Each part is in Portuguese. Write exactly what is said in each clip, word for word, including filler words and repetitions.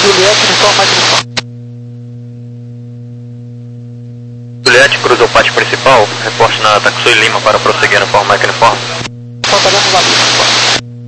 Juliette, uniforme, Mike uniforme. Juliette cruza o pátio principal, reporte na Taxui Lima para prosseguir no forma Mike uniforme. Falta dentro da lista, uniforme.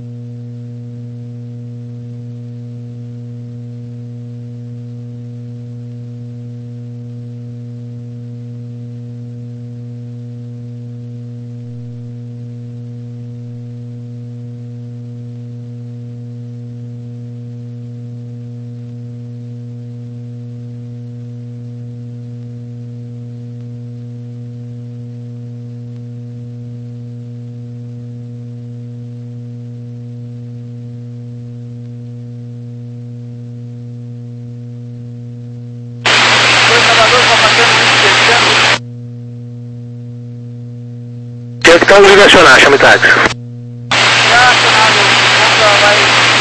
Tentando direcionar, chame táxi. Já acionado, Honda vai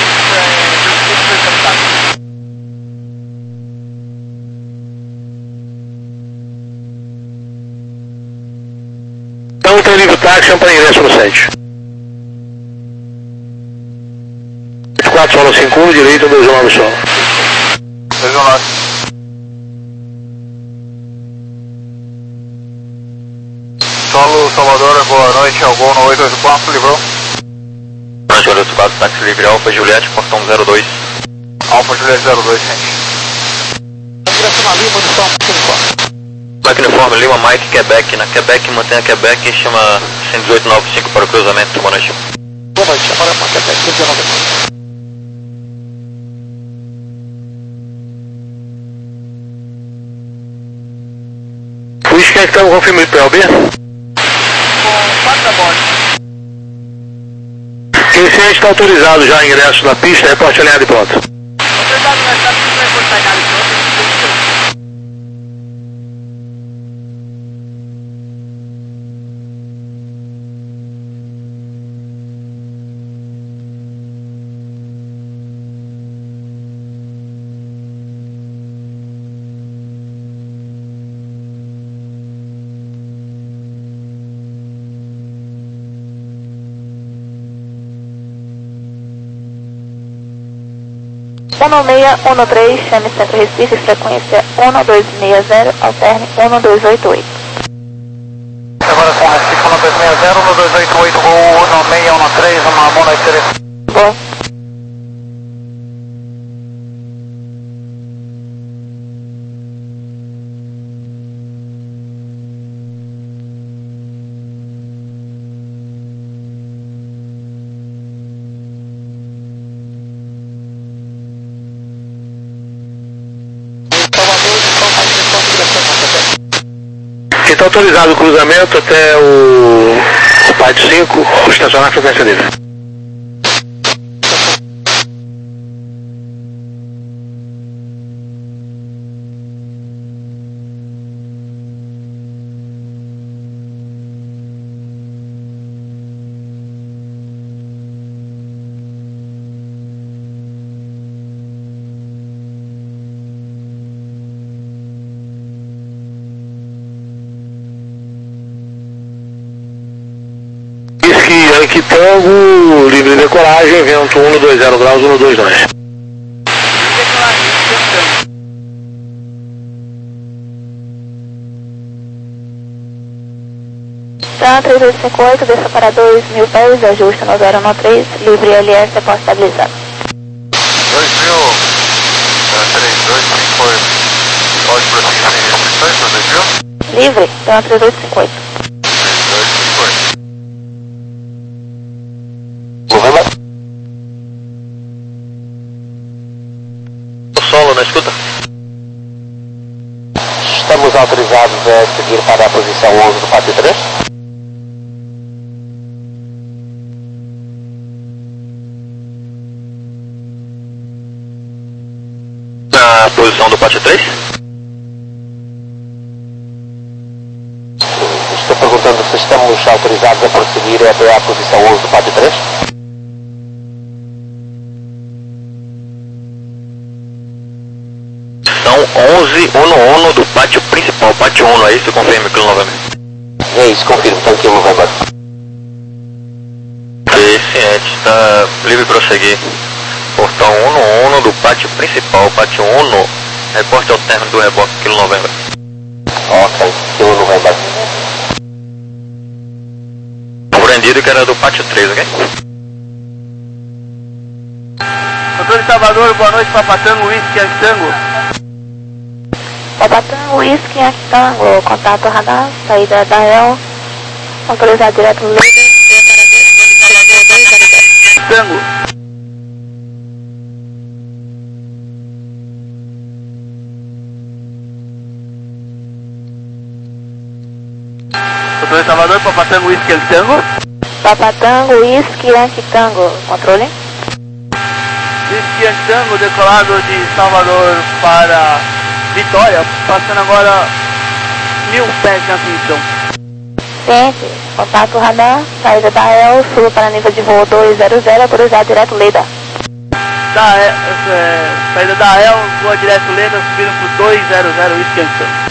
é, Então tem livre táxi, chama para ingresso no sete. vinte e quatro solo cinco um, direito dois nove solo. dois nove. Solo Salvador, boa noite, Algon no oito oito quatro, livrou. Boa noite, oito oito quatro, táxi livre, Alfa Juliette, portão zero dois. Alfa Juliette zero dois, gente. direção a Lima, uniforme, Mike uniforme. Mike uniforme, Lima, Mike, Quebec. Na Quebec, mantenha Quebec e chama cento e dezoito noventa e cinco para o cruzamento. Boa noite. Boa noite, agora para Quebec, cento e dezenove. Whisky, quem é que está no confirme de P L B? Com quatro da bordo. Quem se está autorizado já ingresso na pista, reporte alinhado e pronto. Autorizado, mas está tudo bem, está ligado e pronto. um seis um três, chame Centro Recife, frequência um dois seis zero, alterne um dois oito oito. Agora com Recife um dois seis zero, um dois oito oito, gol um seis um três, uma boa noite. Bom. Quem está autorizado o cruzamento até o, o pátio cinco, estacionar a frequência dele. Yankee Tango, livre de decolagem, vento um dois zero graus, um dois dois. Tá, três dois cinco oito, desça para dois mil pés, ajuste no zero um três, livre L S, após estabilizado. dois mil, três dois cinco oito, pode prosseguir sem restrições para dois mil? Livre, tá, três dois cinco oito. três dois cinco oito. Solo, não escuta? Estamos autorizados a seguir para a posição onze do pátio três. Na posição do pátio três? Estou perguntando se estamos autorizados a prosseguir até a posição onze do pátio três. São onze, um no um do pátio principal, pátio um, é isso? Confirme aquilo novamente. É isso, confirmo, tranquilo, November. Ciente, está livre prosseguir. Portão Então, um no um do pátio principal, pátio um, reporte ao término do reboque, quilo novembro. Ok, quilo novembro. Compreendido que era do pátio três, ok? Controle Salvador, boa noite, Papatango, Whisky, Yankee Tango. Papatango, Whisky, Yankee Tango, contato radar, saída da Real, autorizado direto no Leida, Tango. Controle Salvador, Papatango, Whisky, Yankee Tango. Papatango, Whisky, Yankee Tango, controle. Whisky, Yankee Tango, decolado de Salvador para Vitória, passando agora mil pés de aquisição. Ciente, contato radar, saída da Real, sul para nível de voo dois zero zero, autorizado direto Leida. Da, é, é, saída da El, voa direto Leda, subindo pro dois zero zero, Whisky, Yankee Tango.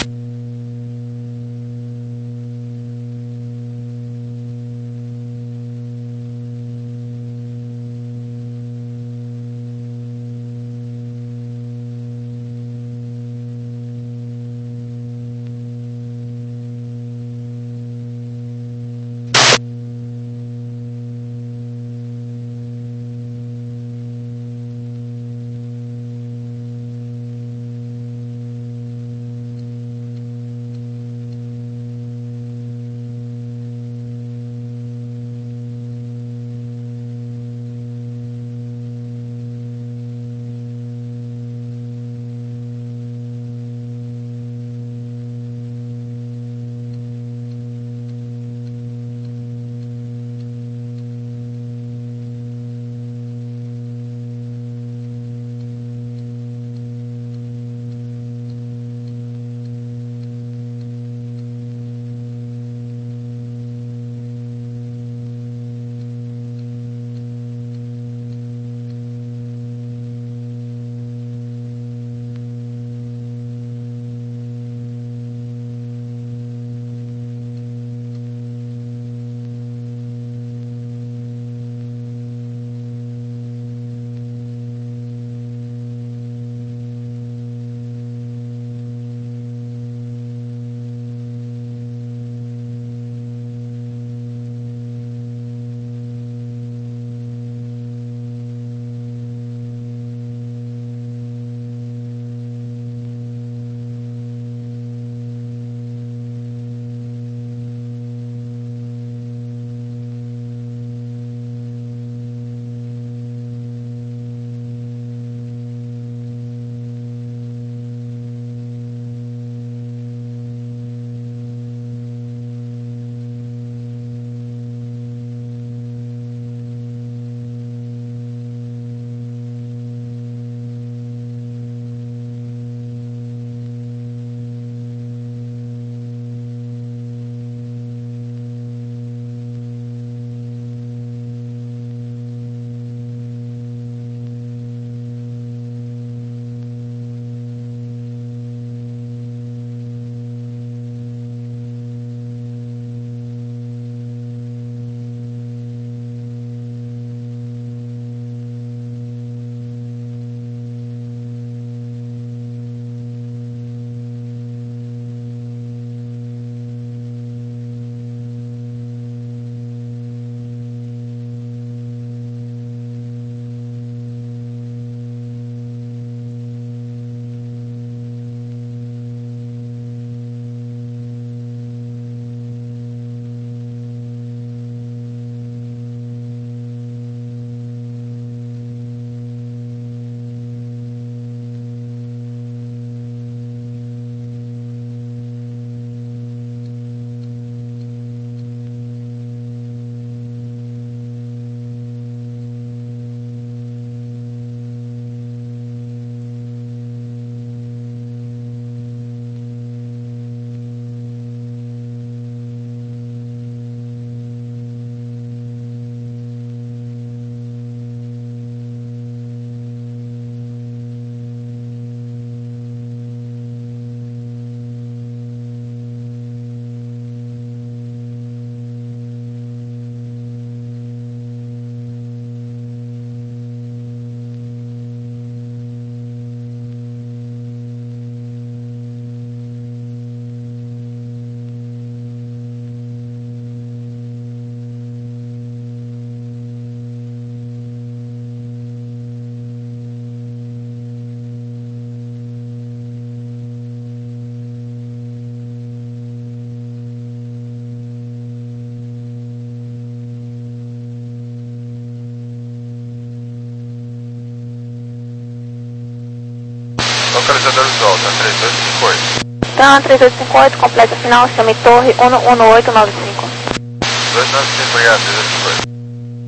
localizador visual, tá três dois cinco oito. Então, três oito cinco oito, completa final, chame torre um um oito nove cinco. dois nove cinco, obrigado, três dois cinco oito.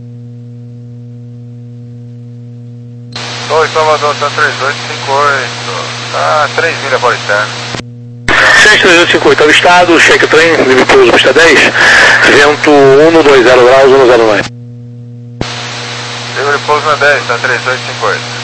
Torre Salvador, tá três dois cinco oito, tá três milhas fora externo. Ciente três dois cinco oito, avistado, cheque trem, limitoso, pista dez, vento um dois zero graus, um zero nove. Livre pouso na dez, tá três dois cinco oito.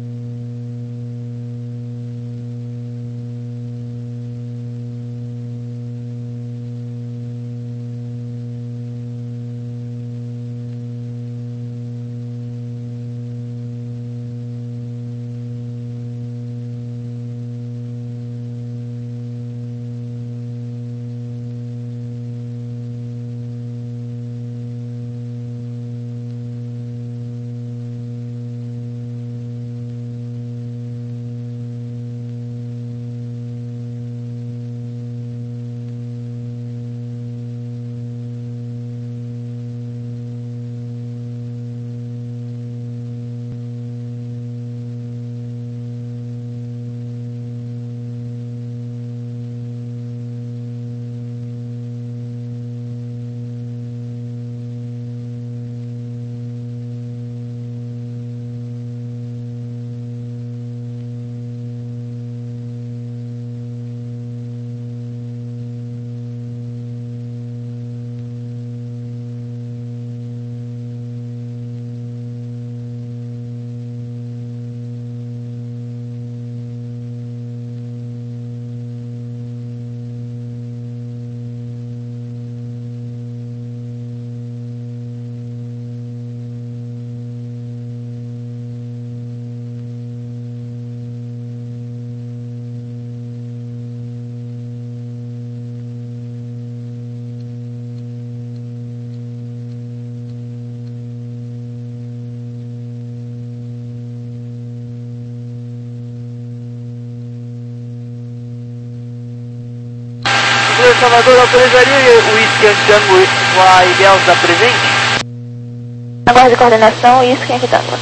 Salvador, autorizaria o Whisky Tango a Ilhéus da presente? Aguarde coordenação, Whisky aqui Tango.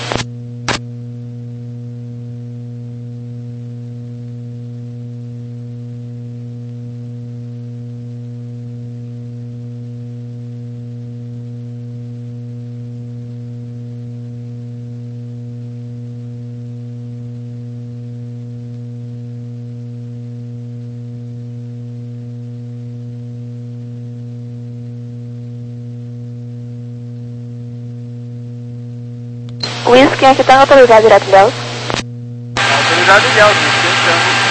Whisky aqui tá autorizado direto Ilhéus. Autorizado Ilhéus, Whisky Tango.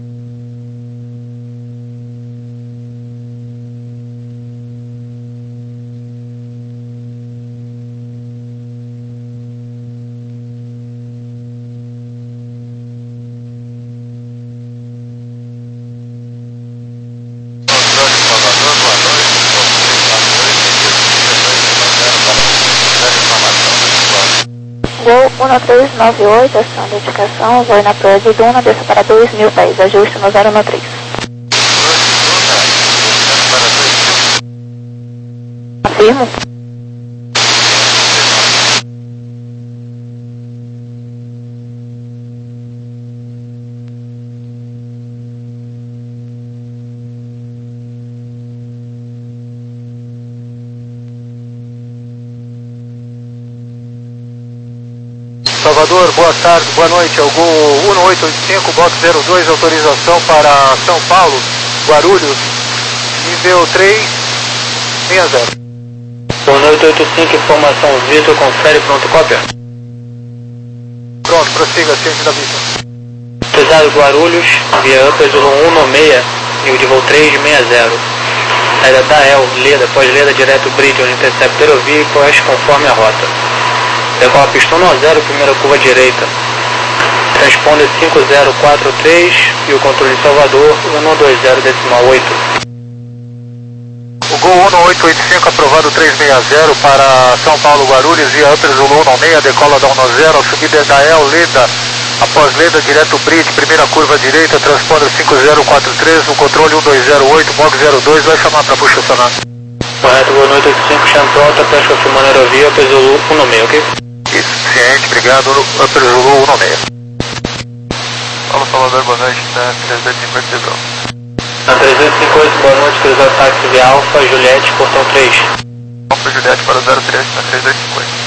Gol um três nove oito, ação de indicação, voo na praia de Duna, desça para dois mil pés, ajuste no zero um três. Afirmo. Salvador, boa tarde, boa noite, é o Gol um oito oito cinco, box zero dois, autorização para São Paulo, Guarulhos, nível três seis zero. um oito oito cinco, informação Vitor, confere, pronto, cópia. Pronto, prossiga, ciente da vista. Pesado Guarulhos, via Upper Zulu um seis, nível de voo três seis zero. Saída da El, Leda, pós-Leda, direto Bridge, onde interceptor eu vi e pós conforme a rota. Decola pistão no zero, primeira curva direita. Transponder cinco zero quatro três e o controle de Salvador um dois zero decimal oito. O Gol um oito oito cinco aprovado três seis zero para São Paulo Guarulhos via Upper Zulu um seis, decola da um zero, subida da El Leda, após Leda direto Bridge, primeira curva direita, transponder cinco zero quatro três, o controle um dois zero oito, box zero dois, vai chamar para puxa acionar. Correto, Gol oito oito cinco, Chantota, pesca filmando aerovia, Upper Zulu um seis, ok? Isso, ciente, obrigado, Upper Zulu um seis. Fala Salvador, boa noite, tá três oito cinco oito, Bravo. Na três oito cinco oito, boa noite, cruzado táxi via Alfa, Juliette, portão três. Alfa Juliette para zero três, na três oito cinco oito.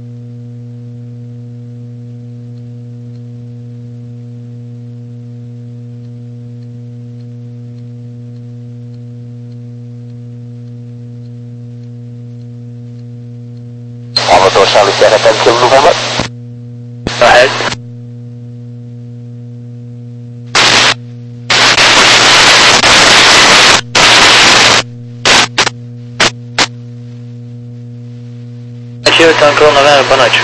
Salvador, Charlie Sierra, ten Kilo November. Go ahead. Ativo, Tango November, boa noite.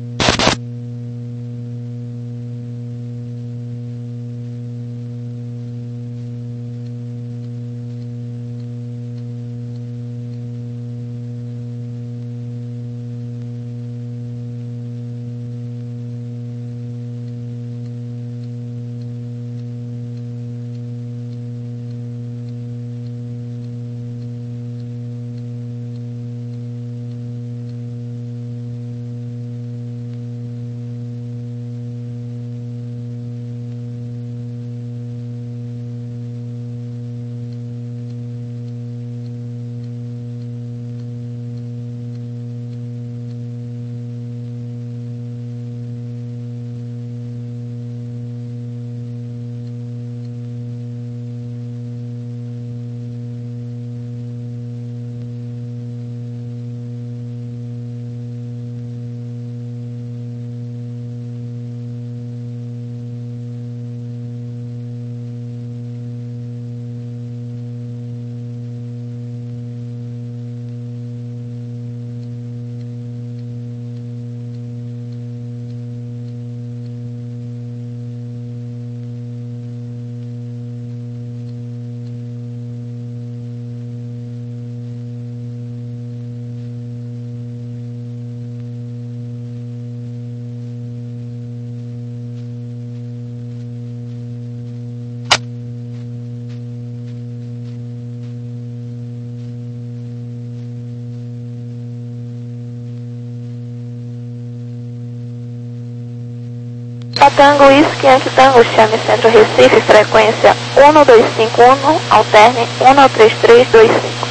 Tango Whisky Yankee Tango, chame Centro Recife, frequência um dois cinco um, alterne um três três dois cinco.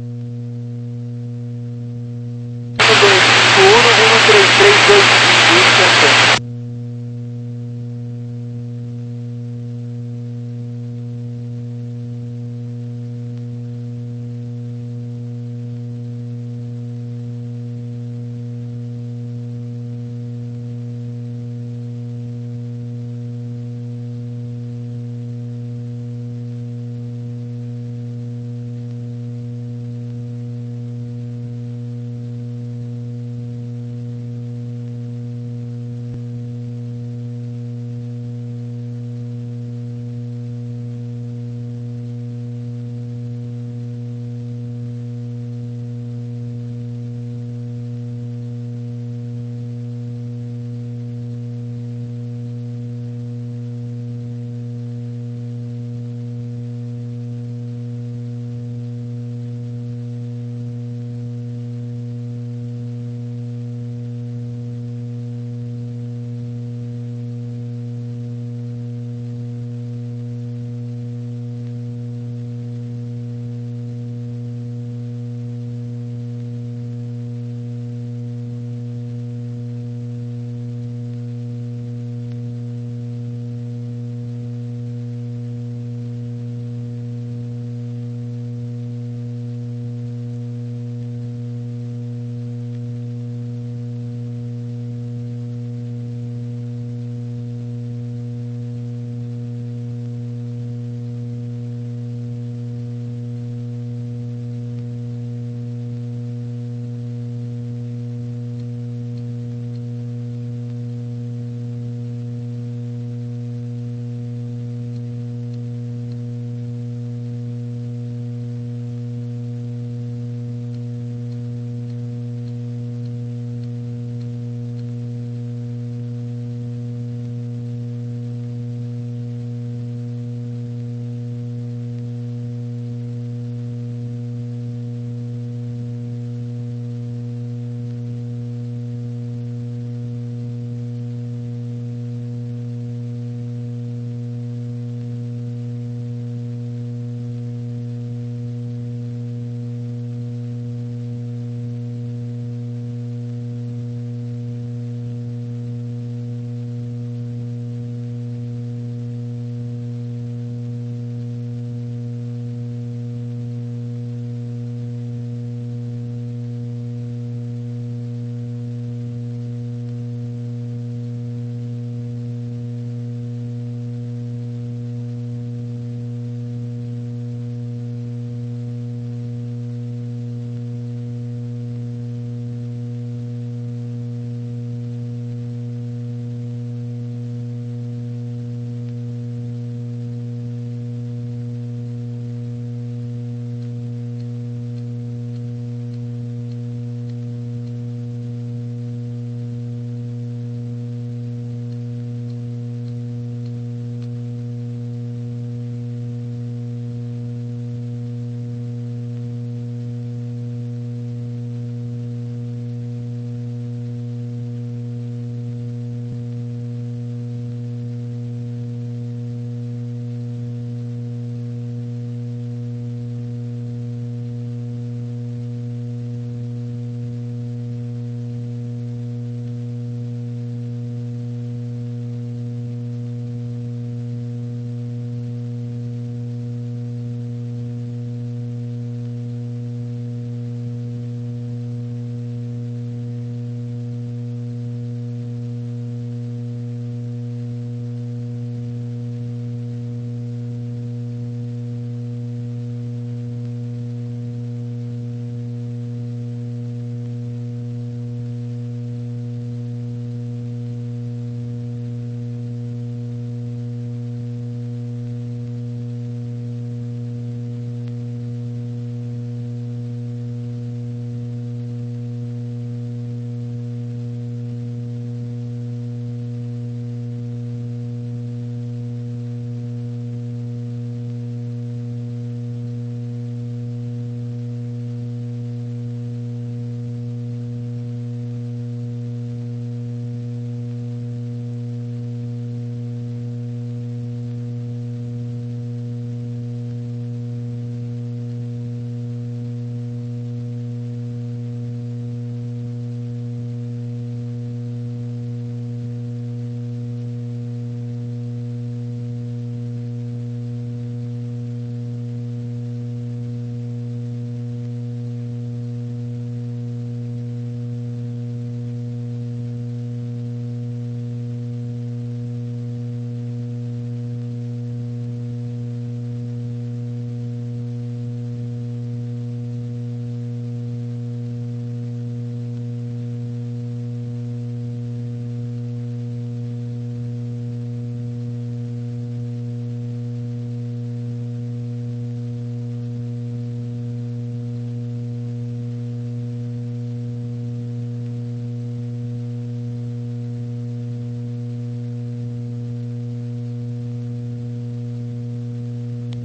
um dois cinco um, um três três dois cinco.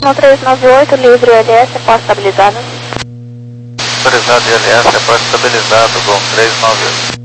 um três nove oito, livre L S, após estabilizado. Autorizado de L S, após estabilizado, Gol três nove oito.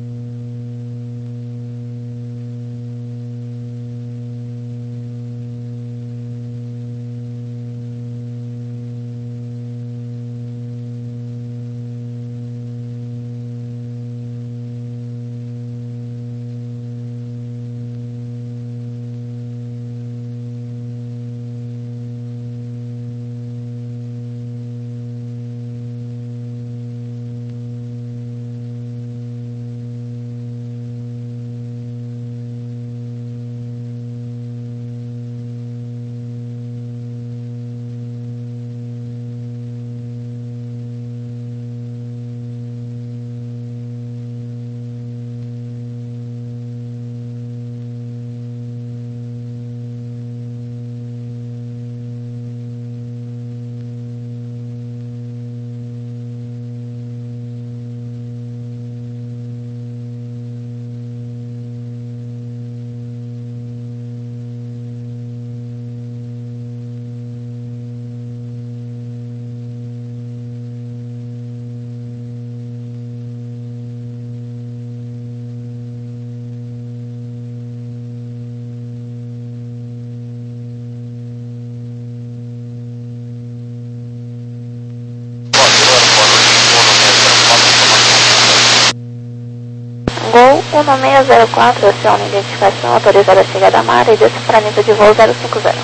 Gol um seis zero quatro, aciona identificação, autorizada a chegada à Mara e desciframento de voo zero cinco zero.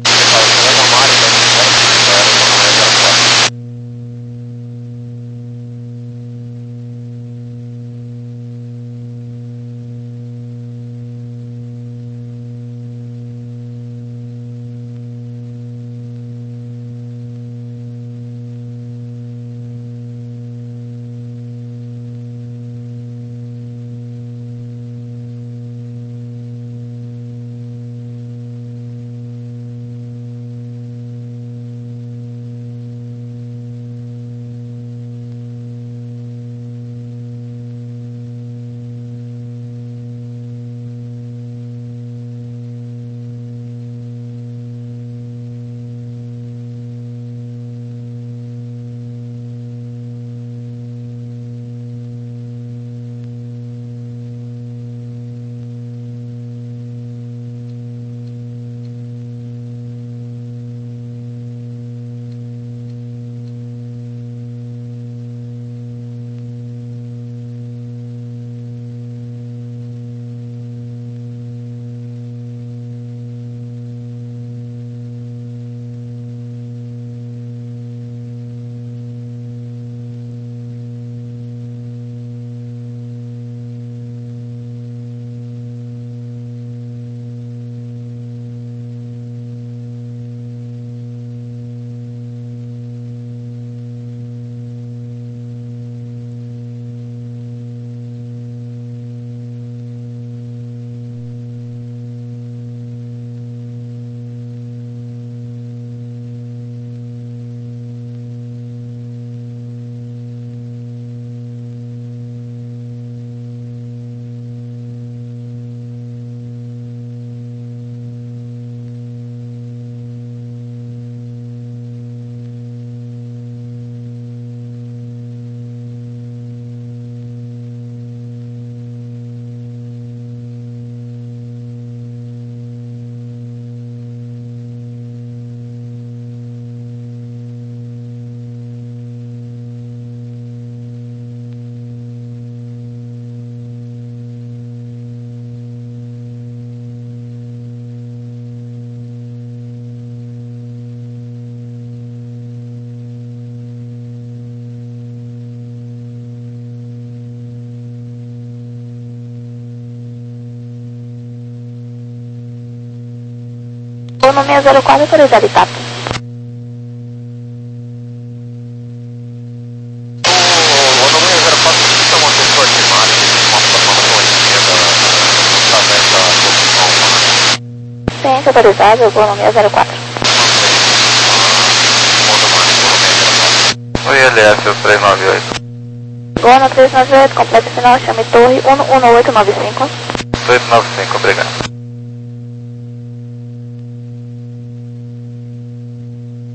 Gol no seis zero quatro, autorizado e tato. Ciência autorizado, gol no seis zero quatro. Oi, L S, três nove oito. Gol no três nove oito, completo final, chame torre um um oito nove cinco. oito nove cinco, obrigado.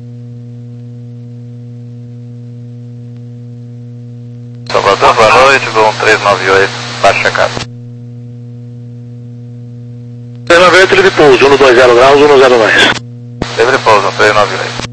Juliette Zulu três nove oito, está checado. três nove oito, livre pouso, um dois zero graus, um zero dois. Livre pouso, três nove oito.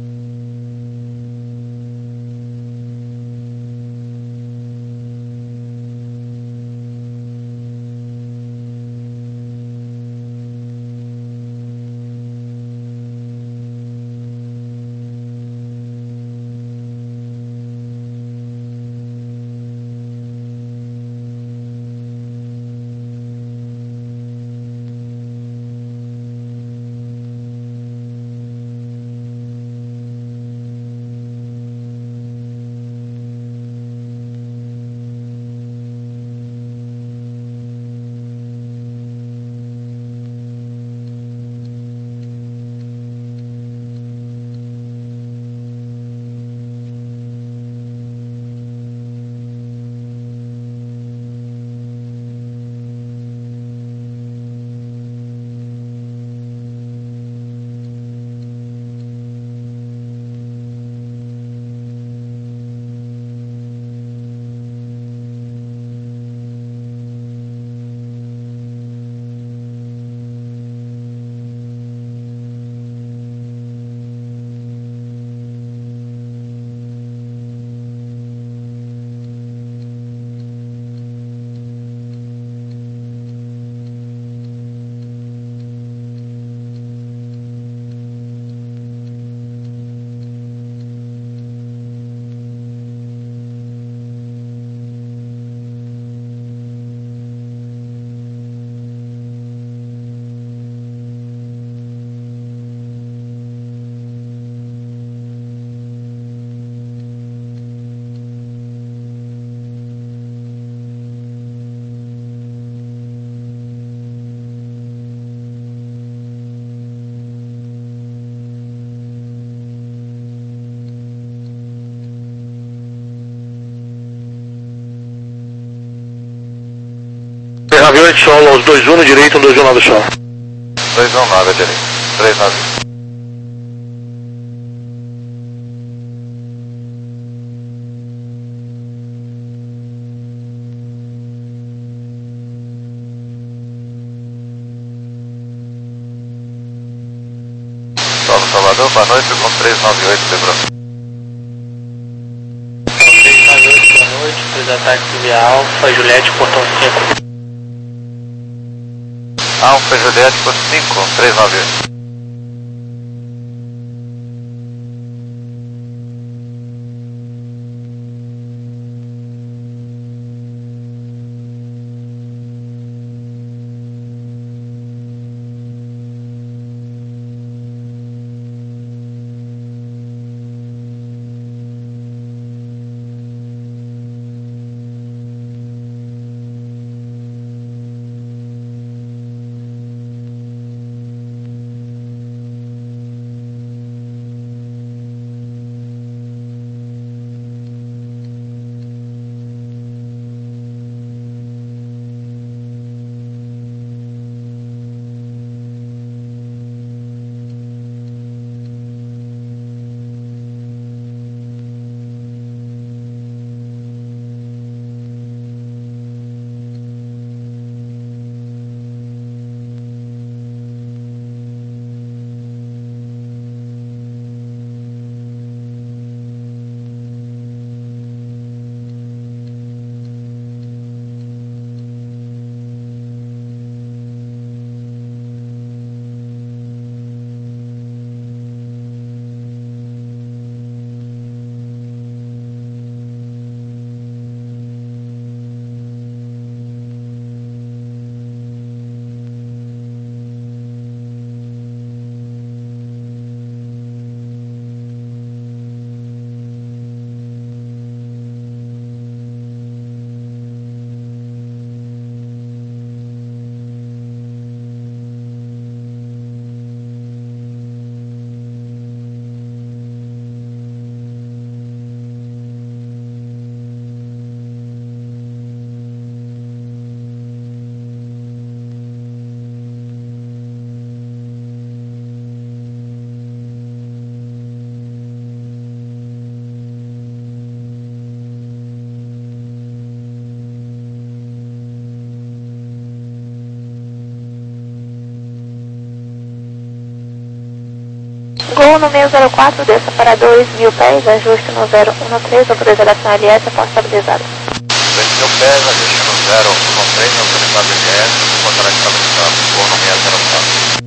três nove oito, solo aos dois um no direito, um dois um nove solo. dois um nove direito, três nove. Solo Salvador, boa noite, com três nove oito, lembrou. três nove oito, boa noite, dois ataques via Alfa, Juliette, portão cinco. Alfa Juliette por cinco, três nove oito. Gol no meio zero quatro, desça para dois mil pés, ajuste no zero um três, autorização L S, após estabilizado. dois mil pés, ajuste no zero um três, autorizado L S, controle estabilizado, gol no meio zero quatro.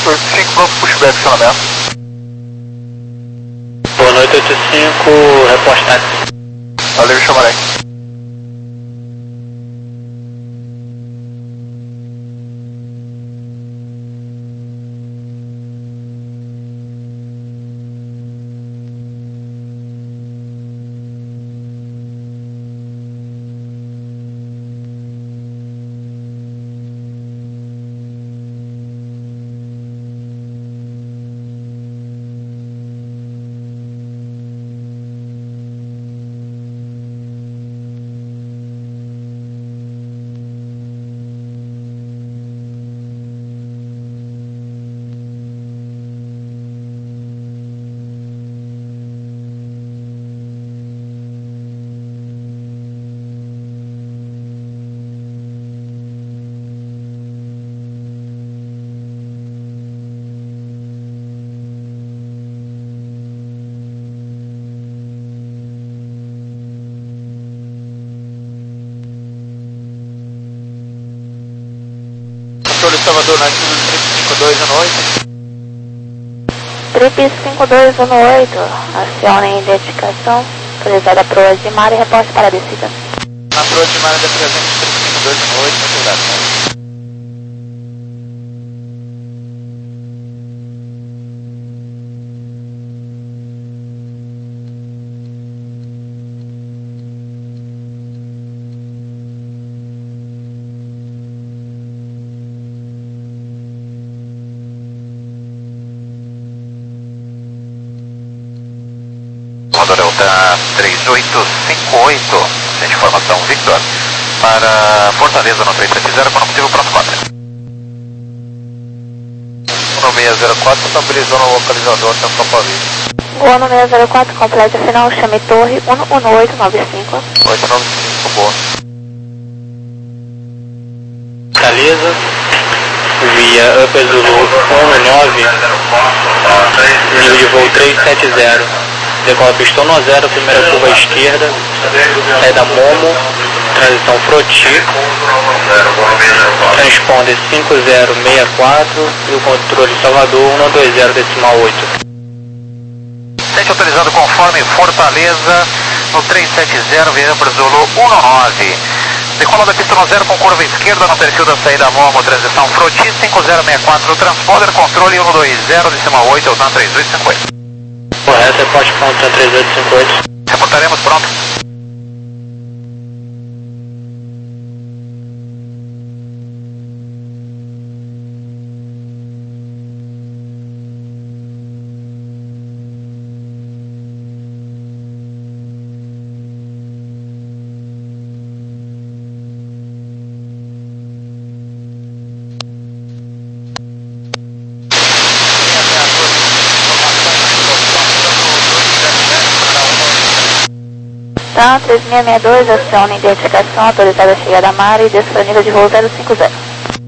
noite, oito cinco, pronto, pushback, acionamento. Boa noite, oito cinco, reporte táxi. Valeu, chamarei. Controle Salvador, nós temos trip cinco dois um oito. Trip cinco dois um oito, acione identificação, autorizada a proa de mar e reporte para a descida. Na proa de mar da presente trip cinco dois um oito, muito obrigado. Salvador Delta três oito cinco oito, sem informação Victor, para Fortaleza no três sete zero, quando possível, pronto quatro. um seis zero quatro, estabilizou no localizador, atenção Paulista. Gol no seis zero quatro, complete final, chame torre um um oito nove cinco. oito nove cinco, boa. Fortaleza, via Upper Zulu um nove, nível de voo três sete zero. Decola pistão no zero, primeira curva à esquerda, saída Momo, transição Froti, transponder cinco zero seis quatro e o controle Salvador um dois zero decimal oito. Teste autorizado conforme Fortaleza no três sete zero, via Upper Zulu um nove. Decola da pista no zero com curva esquerda no perfil da saída Momo, transição Froti cinco zero seis quatro, transponder controle um dois zero decimal oito, Altan três oito cinco oito. Correto, reporte ponto três oito cinco oito. Reportaremos, pronto. Então, três seis seis dois, acione identificação, autorizada a chegada a mar e desça para nível de voo zero cinco zero.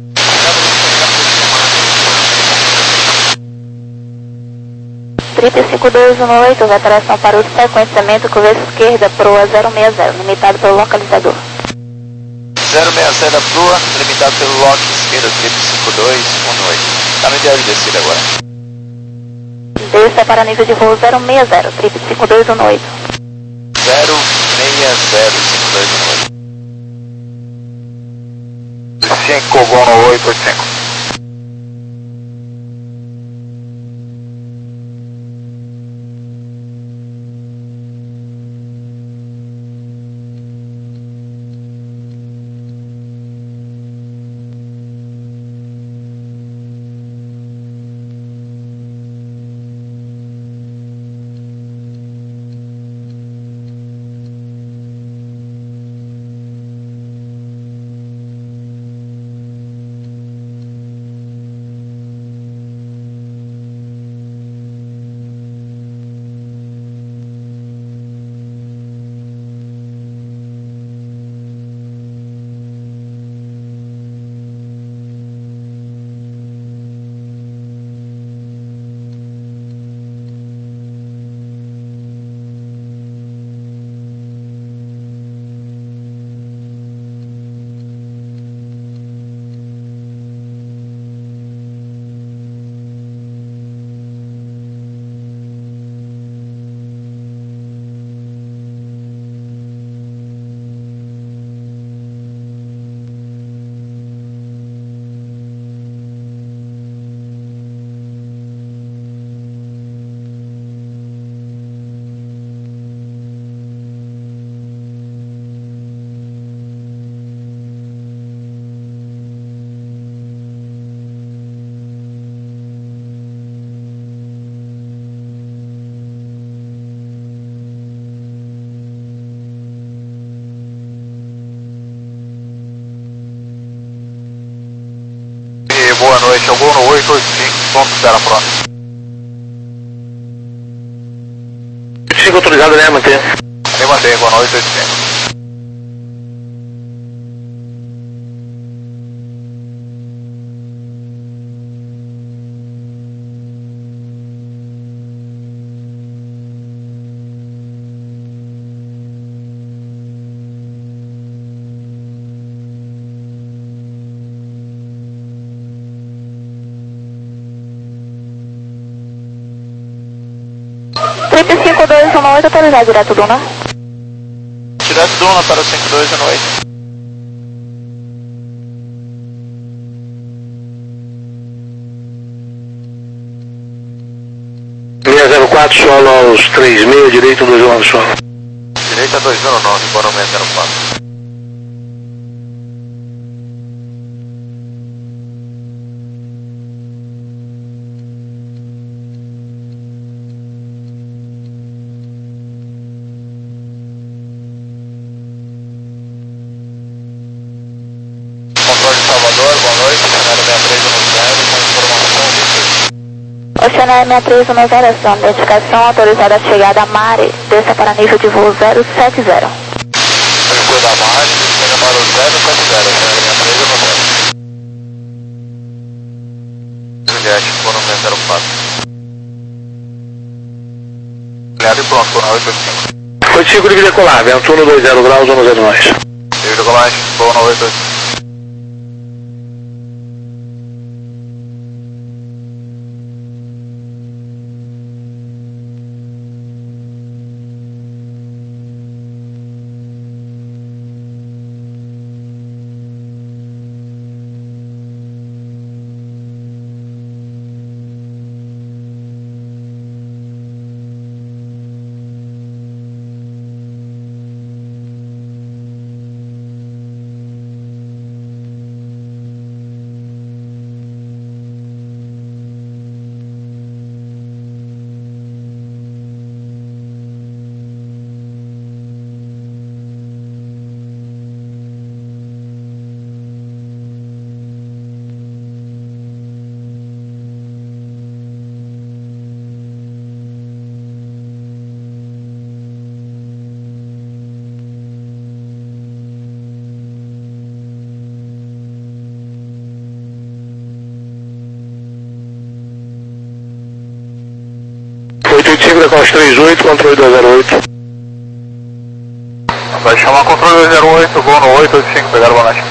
Trip cinco dois um oito, veteração para o sequenciamento, curva esquerda, proa zero seis zero, limitado pelo localizador. zero seis zero da proa, limitado pelo lock esquerda, trip cinco dois um oito. Tá no ideal de descida agora. Desça para nível de voo zero seis zero, trip cinco dois um oito. zero seis zero cinco dois um oito. cinco, bom no oito oito cinco. Juliette, algum no oito oito cinco, ponto zero próximo. cinco autorizado, né, manter? Nem mantém, igual no oito oito cinco. Trip cinco dois um oito, autorizado direto do Luna. Direto do Luna para o cinco dois um oito. seis zero quatro, solo aos três seis, direito dois um nove, solo. Direita dois um nove, Bonomé zero quatro. Oceanário sessenta e três um zero, ação, identificação autorizada a chegada a Mare, desça para nível de voo zero sete zero. Desceu da Mare, chega para o zero sete zero, Oceanário sessenta e três um zero. Juliette, Bonomé zero quatro. Aliado e pronto, Bonomé oito oito cinco. oito cinco de decolar, vento um dois zero graus, zero zero nós. Livre decolagem, Bonomé oito oito cinco. oito oito cinco, decola três oito, controle dois zero oito. Vai chamar controle dois zero oito, voo no oito oito cinco, pegaram o volante.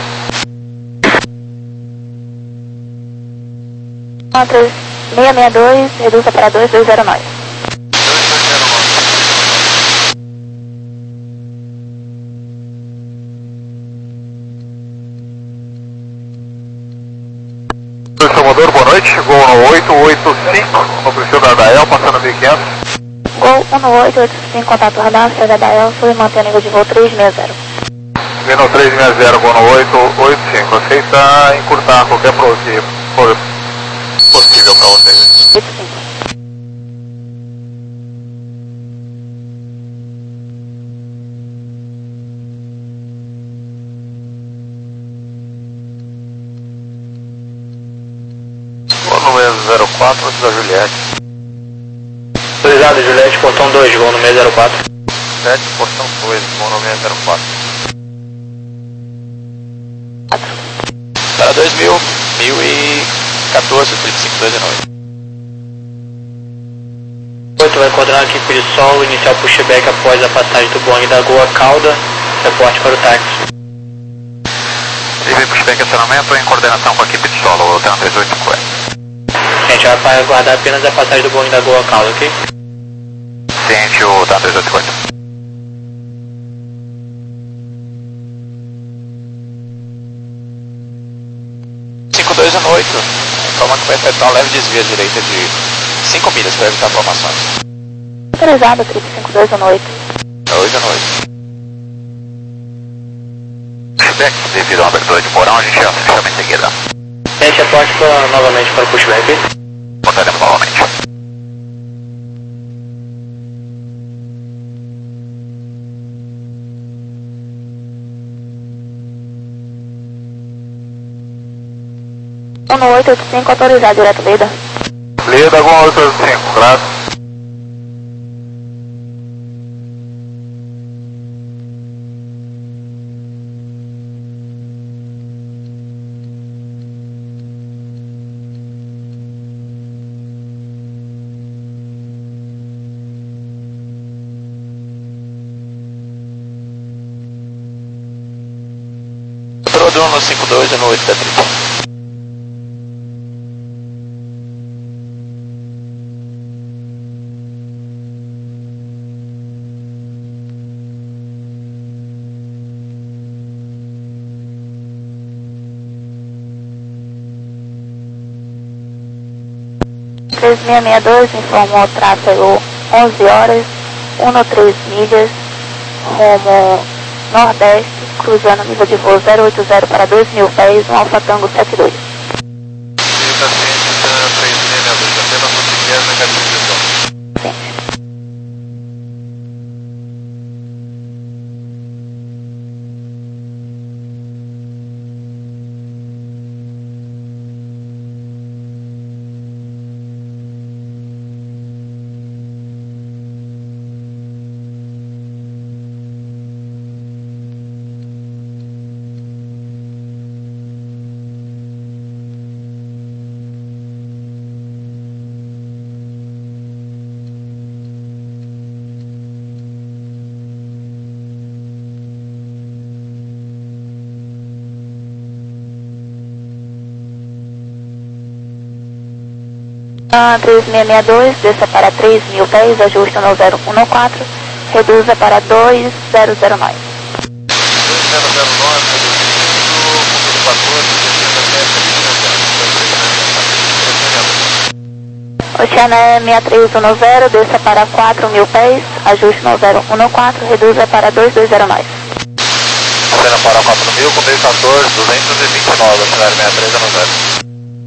seis seis dois, reduza para dois dois zero nove. Salvador, boa noite, voo no oito oito cinco, no perfil da Adael, passando mil e quinhentos. Gol um oito oito cinco, contato radar, C H D L, fui manter nível de voo três seis zero. Vindo três seis zero, voo no oito oito cinco, aceita encurtar qualquer prova que for possível para vocês. oito cinco. zero quatro, antes da Juliette. Autorizado, Juliette, portão dois, voo no seis zero quatro. sete, portão dois, voo no seis zero quatro. Para dois mil, mil e quatorze, trinta e cinco dois nove. oito vai coordenar aqui de sol, iniciar pushback após a passagem do Boeing da Goa Cauda, reporte para o táxi. Livre pushback acionamento em coordenação com a equipe de solo, o três oito cinco. A gente vai aguardar apenas a passagem do Boeing da Goa Cauda, ok? Ciente o três oito cinco. cinco dois um oito, informa que vai efetuar um leve desvio à direita de cinco milhas para evitar formações. Autorizado, trip cinco dois um oito. dois um oito. Pushback, devido à abertura de porão, a gente já chama em seguida. A gente reporte pra, novamente para o pushback. Voltaremos novamente. um oito oito cinco autorizado, direto Leda. Leda, um oito oito cinco, graças. No cinco dois e no oito da trinta. três seis seis dois informou o tráfego onze horas, treze milhas, rumo nordeste, cruzando nível de voo zero oito zero para dois mil pés, um Alfa Tango setenta e dois. Ah, três seis seis dois, desça para três mil pés, ajuste no zero um quatro, reduza para dois zero zero nove. dois zero zero nove, reduzindo, quatorze, Oceana seis três um zero, desça para quatro mil pés, ajuste no zero um quatro, reduza para dois dois zero nove. Oceana para quatro mil, com D quatorze, duzentos e vinte e nove, Oceana seis três um zero.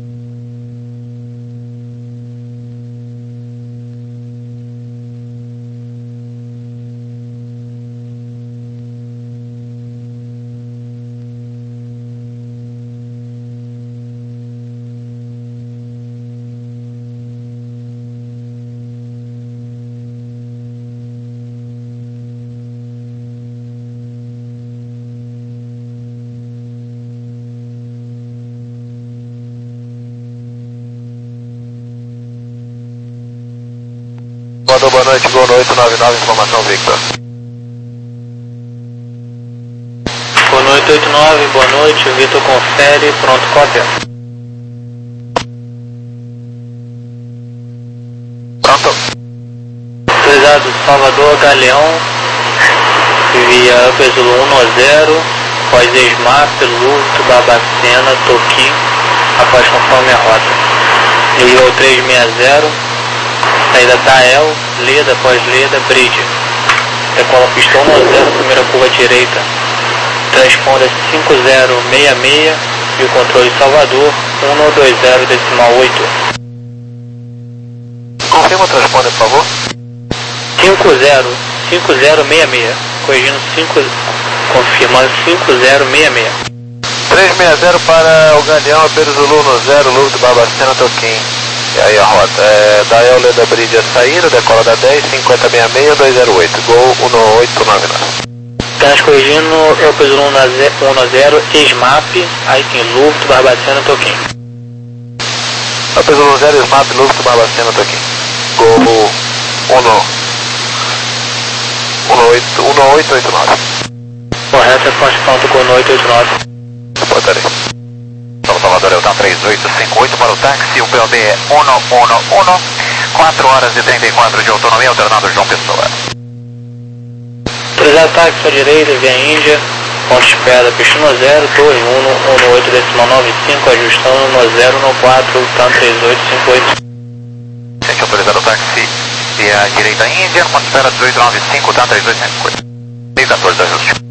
Boa noite, Gol oito nove nove, informação Victor. Gol oito oito nove, boa noite, Victor confere, pronto, cópia. Pronto. Autorizado Salvador Galeão, via Upper Zulu um zero, após Esmap, Luto, Barbacena, Toquim, após conforme a rota. Nível três seis zero. Saída Dael, Leda, pós-Leda, Bridge. Decola pistão um zero, primeira curva direita. Transponder cinco zero seis seis e o controle Salvador um dois zero decimal oito. Confirma o transponder, por favor. cinco zero, cinco zero seis seis. Corrigindo cinco, confirmando cinco zero seis seis. três seis zero para o Galeão, Pedro Zulu no zero, Luto, Barbacena, Toquim. E aí a rota, é, Dael, Leda, Bridge a saída, decola da dez, cinquenta sessenta e seis, dois zero oito, Gol um oito nove nove. Apenas corrigindo, eu pus um zero, Esmap, aí tem Luft, Barbacena, Toquim. Eu pus um zero, Smap, Luft, Barbacena, Toquim. Gol um oito oito nove. Correto, é ponte pronto, Gol oito oito nove. Portaria. Salvador, Eltan três oito cinco oito para o táxi, o P O B é um um um, quatro horas e trinta e quatro de autonomia, alternado João Pessoa. Autorizado táxi à direita, via Índia, ponte espera, Peixinho zero, torre um um oito decimal nove cinco, ajustando no zero um quatro, TAM três oito cinco oito. Gente, autorizado o táxi via direita Índia, ponte espera dezoito nove cinco, TAM três oito cinco oito. E quatorze ajuste.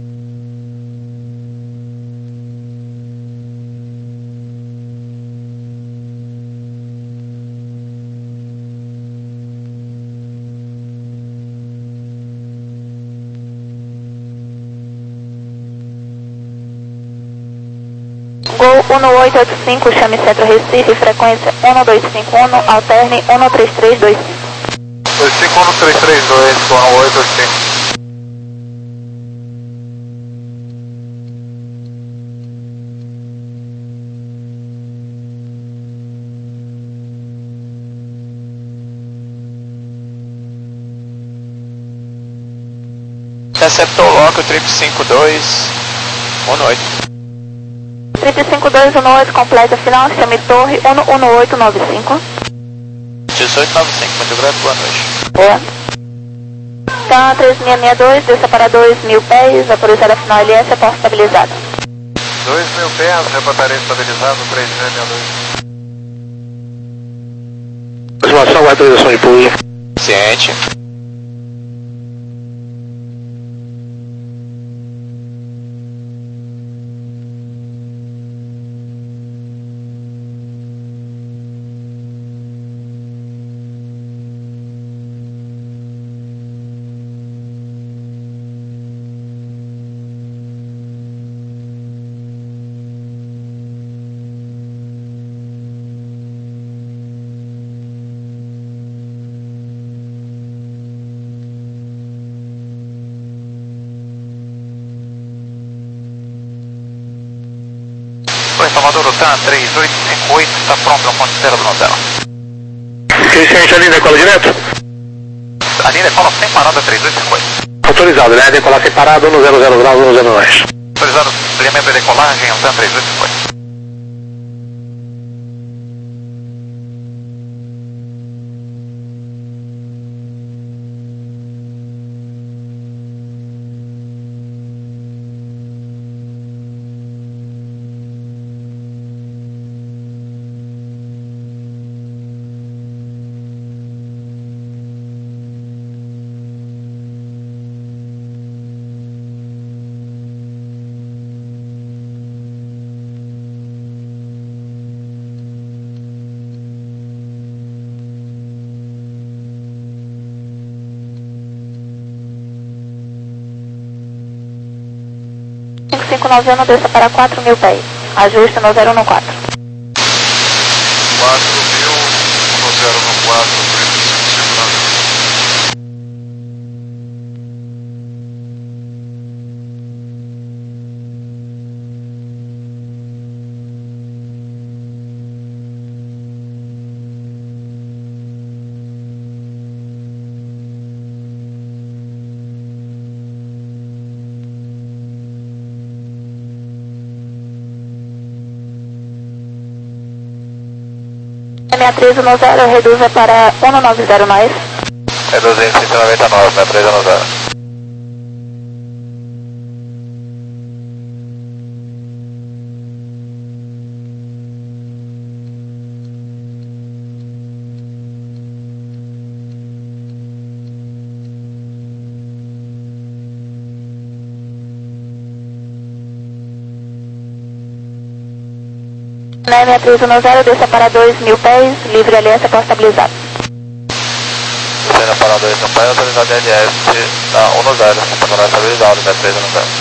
Gol Voo um oito oito cinco, chame Centro Recife, frequência um dois cinco um, alterne um três três dois cinco. dois cinco um três três dois, um oito oito cinco. Receptor local, trip cinco dois, um oito. Trip cinco dois um oito, completa final, chame Torre um um oito nove cinco. dezoito noventa e cinco, muito grato, boa noite. Boa. Então, três seis seis dois, desça para dois mil pés, vaporizada final L S, porta estabilizada. dois mil pés, reportaria estabilizado, três seis seis dois. Aproximação, autorização de pouso. Ciente. Oi, Salvador, o T A três oito cinco oito está pronto ao ponto zero do Nutella. Crescente, a linha decola direto? A linha decola sem parada três oito cinco oito. Autorizado, né? Decolar sem parada, um zero zero graus, um zero nós. Autorizado, alinhamento de decolagem, o T A três oito cinco oito. cinco cinco nove um, desça para quatro mil pés. Ajuste no zero um quatro. quatro mil, no zero um quatro, sessenta e três no zero, reduza para cento e noventa mais. Reduzindo cento e noventa e nove, sessenta e três no zero. sessenta e três no zero, desça para dois mil pés, livre aliança, porta estabilizada. Descendo para dois mil pés, autorizado L S, na um no zero, para estabilizado, sessenta e três no zero.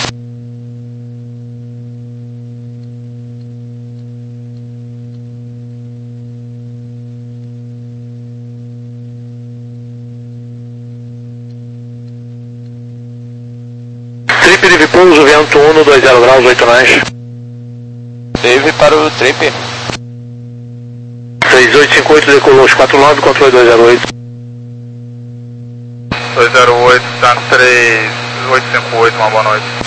Trip de pouso, vento um, dois zero graus, oito nós. Teve para o trip. três oito cinco oito, decolou os quatro nove, controle dois zero oito. dois zero oito, três oito cinco oito, uma boa noite.